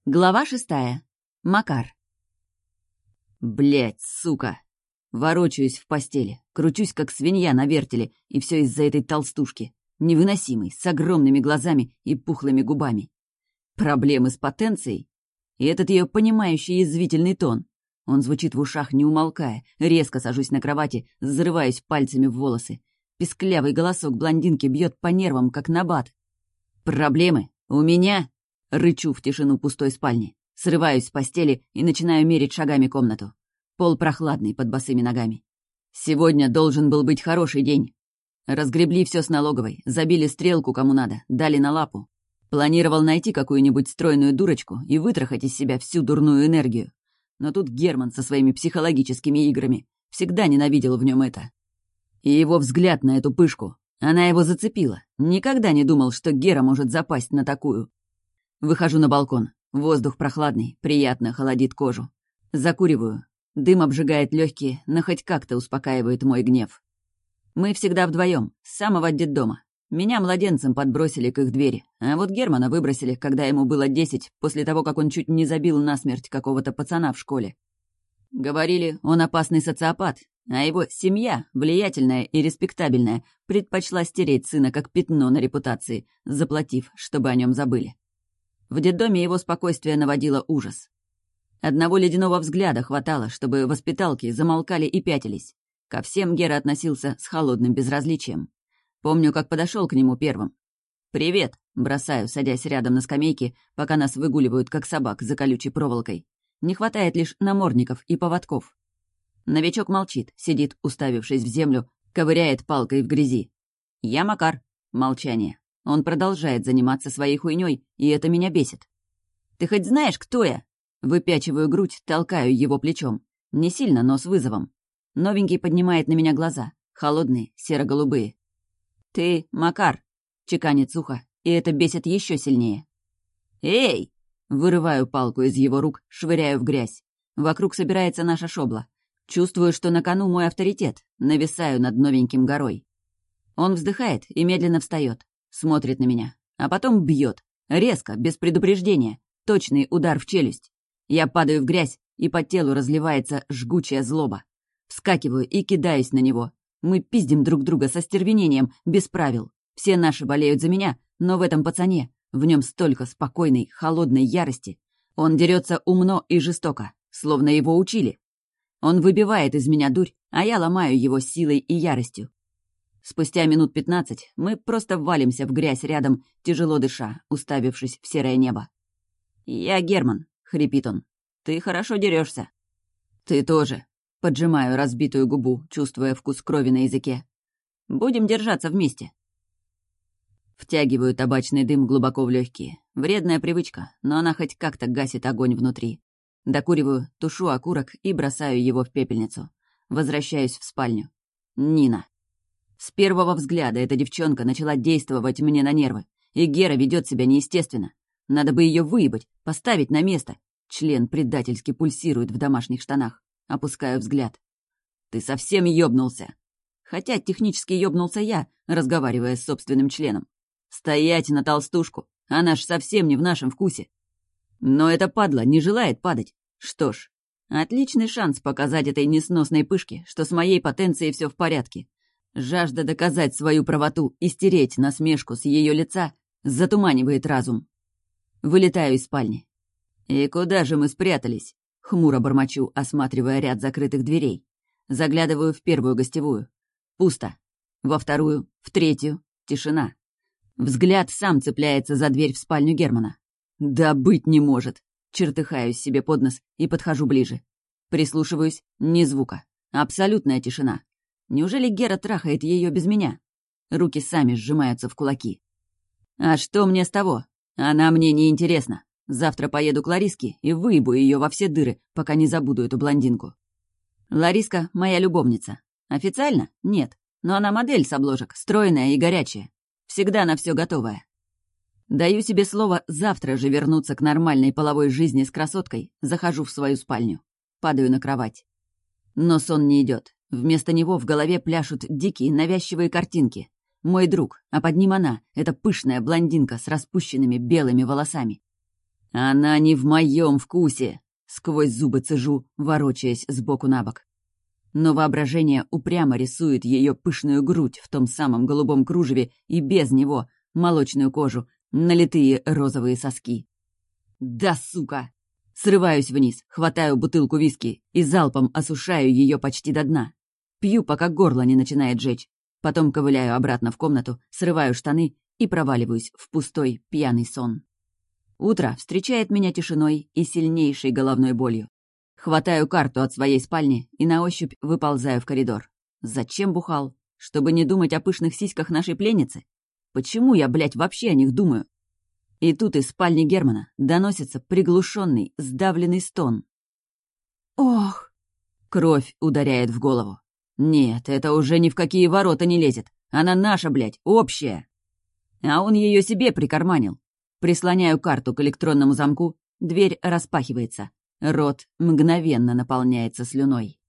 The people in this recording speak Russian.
Глава 6. Макар. Блять, сука! Ворочаюсь в постели, кручусь, как свинья на вертеле, и все из-за этой толстушки. Невыносимой, с огромными глазами и пухлыми губами. Проблемы с потенцией? И этот ее понимающий язвительный тон. Он звучит в ушах, не умолкая. Резко сажусь на кровати, зарываюсь пальцами в волосы. Писклявый голосок блондинки бьет по нервам, как набат. Проблемы? У меня? Рычу в тишину пустой спальни. Срываюсь с постели и начинаю мерить шагами комнату. Пол прохладный под босыми ногами. Сегодня должен был быть хороший день. Разгребли все с налоговой, забили стрелку кому надо, дали на лапу. Планировал найти какую-нибудь стройную дурочку и вытрахать из себя всю дурную энергию. Но тут Герман со своими психологическими играми. Всегда ненавидел в нем это. И его взгляд на эту пышку. Она его зацепила. Никогда не думал, что Гера может запасть на такую. Выхожу на балкон. Воздух прохладный, приятно холодит кожу. Закуриваю. Дым обжигает легкие, но хоть как-то успокаивает мой гнев. Мы всегда вдвоем, с самого детдома. Меня младенцем подбросили к их двери, а вот Германа выбросили, когда ему было 10, после того, как он чуть не забил насмерть какого-то пацана в школе. Говорили, он опасный социопат, а его семья, влиятельная и респектабельная, предпочла стереть сына как пятно на репутации, заплатив, чтобы о нем забыли. В детдоме его спокойствие наводило ужас. Одного ледяного взгляда хватало, чтобы воспиталки замолкали и пятились. Ко всем Гера относился с холодным безразличием. Помню, как подошел к нему первым. «Привет!» — бросаю, садясь рядом на скамейке, пока нас выгуливают, как собак, за колючей проволокой. Не хватает лишь намордников и поводков. Новичок молчит, сидит, уставившись в землю, ковыряет палкой в грязи. «Я Макар». Молчание. Он продолжает заниматься своей хуйней, и это меня бесит. «Ты хоть знаешь, кто я?» Выпячиваю грудь, толкаю его плечом. Не сильно, но с вызовом. Новенький поднимает на меня глаза. Холодные, серо-голубые. «Ты Макар», — чеканит сухо, и это бесит еще сильнее. «Эй!» — вырываю палку из его рук, швыряю в грязь. Вокруг собирается наша шобла. Чувствую, что на кону мой авторитет. Нависаю над новеньким горой. Он вздыхает и медленно встает. Смотрит на меня, а потом бьет. Резко, без предупреждения. Точный удар в челюсть. Я падаю в грязь, и по телу разливается жгучая злоба. Вскакиваю и кидаюсь на него. Мы пиздим друг друга со стервенением, без правил. Все наши болеют за меня, но в этом пацане, в нем столько спокойной, холодной ярости. Он дерется умно и жестоко, словно его учили. Он выбивает из меня дурь, а я ломаю его силой и яростью. Спустя минут 15 мы просто валимся в грязь рядом, тяжело дыша, уставившись в серое небо. «Я Герман», — хрипит он. «Ты хорошо дерешься». «Ты тоже», — поджимаю разбитую губу, чувствуя вкус крови на языке. «Будем держаться вместе». Втягиваю табачный дым глубоко в легкие. Вредная привычка, но она хоть как-то гасит огонь внутри. Докуриваю, тушу окурок и бросаю его в пепельницу. Возвращаюсь в спальню. Нина. С первого взгляда эта девчонка начала действовать мне на нервы, и Гера ведет себя неестественно. Надо бы ее выебать, поставить на место. Член предательски пульсирует в домашних штанах. Опускаю взгляд. «Ты совсем ёбнулся!» Хотя технически ёбнулся я, разговаривая с собственным членом. «Стоять на толстушку! Она ж совсем не в нашем вкусе!» Но эта падла не желает падать. Что ж, отличный шанс показать этой несносной пышке, что с моей потенцией все в порядке. Жажда доказать свою правоту и стереть насмешку с ее лица затуманивает разум. Вылетаю из спальни. «И куда же мы спрятались?» — хмуро бормочу, осматривая ряд закрытых дверей. Заглядываю в первую гостевую. Пусто. Во вторую, в третью — тишина. Взгляд сам цепляется за дверь в спальню Германа. «Да быть не может!» Чертыхаюсь себе под нос и подхожу ближе. Прислушиваюсь — ни звука. Абсолютная тишина. Неужели Гера трахает ее без меня? Руки сами сжимаются в кулаки. А что мне с того? Она мне не интересна. Завтра поеду к Лариске и выебу ее во все дыры, пока не забуду эту блондинку. Лариска — моя любовница. Официально? Нет. Но она модель с обложек, стройная и горячая. Всегда на все готовая. Даю себе слово завтра же вернуться к нормальной половой жизни с красоткой, захожу в свою спальню. Падаю на кровать. Но сон не идет. Вместо него в голове пляшут дикие навязчивые картинки. Мой друг, а под ним она, эта пышная блондинка с распущенными белыми волосами. Она не в моем вкусе. Сквозь зубы цежу, ворочаясь сбоку на бок. Но воображение упрямо рисует ее пышную грудь в том самом голубом кружеве и без него, молочную кожу, налитые розовые соски. Да, сука! Срываюсь вниз, хватаю бутылку виски и залпом осушаю ее почти до дна. Пью, пока горло не начинает жечь. Потом ковыляю обратно в комнату, срываю штаны и проваливаюсь в пустой пьяный сон. Утро встречает меня тишиной и сильнейшей головной болью. Хватаю карту от своей спальни и на ощупь выползаю в коридор. Зачем бухал? Чтобы не думать о пышных сиськах нашей пленницы? Почему я, блядь, вообще о них думаю? И тут из спальни Германа доносится приглушенный, сдавленный стон. «Ох!» Кровь ударяет в голову. Нет, это уже ни в какие ворота не лезет. Она наша, блядь, общая. А он ее себе прикарманил. Прислоняю карту к электронному замку, дверь распахивается. Рот мгновенно наполняется слюной.